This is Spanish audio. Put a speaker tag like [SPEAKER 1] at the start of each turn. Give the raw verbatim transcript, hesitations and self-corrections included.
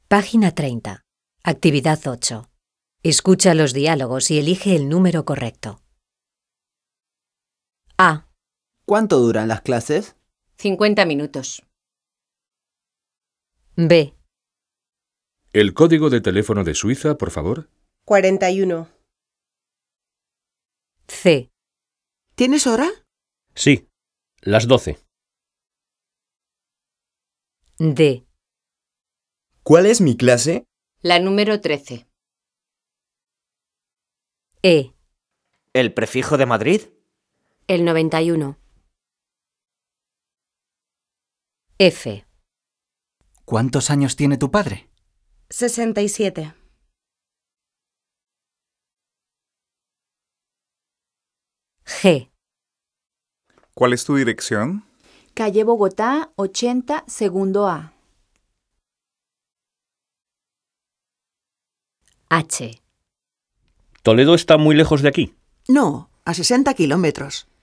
[SPEAKER 1] Página treinta. Actividad ocho. Escucha los diálogos y elige el número correcto. A.
[SPEAKER 2] ¿Cuánto duran las clases?
[SPEAKER 3] cincuenta minutos.
[SPEAKER 1] B.
[SPEAKER 4] ¿El código de teléfono de Suiza, por favor?
[SPEAKER 5] cuarenta y uno.
[SPEAKER 1] C.
[SPEAKER 5] ¿Tienes hora?
[SPEAKER 6] Sí, las doce.
[SPEAKER 1] D.
[SPEAKER 7] ¿Cuál es mi clase?
[SPEAKER 3] La número trece.
[SPEAKER 1] E.
[SPEAKER 2] ¿El prefijo de Madrid?
[SPEAKER 3] El noventa y uno.
[SPEAKER 1] F.
[SPEAKER 8] ¿Cuántos años tiene tu padre?
[SPEAKER 5] sesenta y siete.
[SPEAKER 1] G.
[SPEAKER 9] ¿Cuál es tu dirección?
[SPEAKER 10] Calle Bogotá, ochenta, segundo A.
[SPEAKER 1] H.
[SPEAKER 6] ¿Toledo está muy lejos de aquí?
[SPEAKER 5] No, a sesenta kilómetros.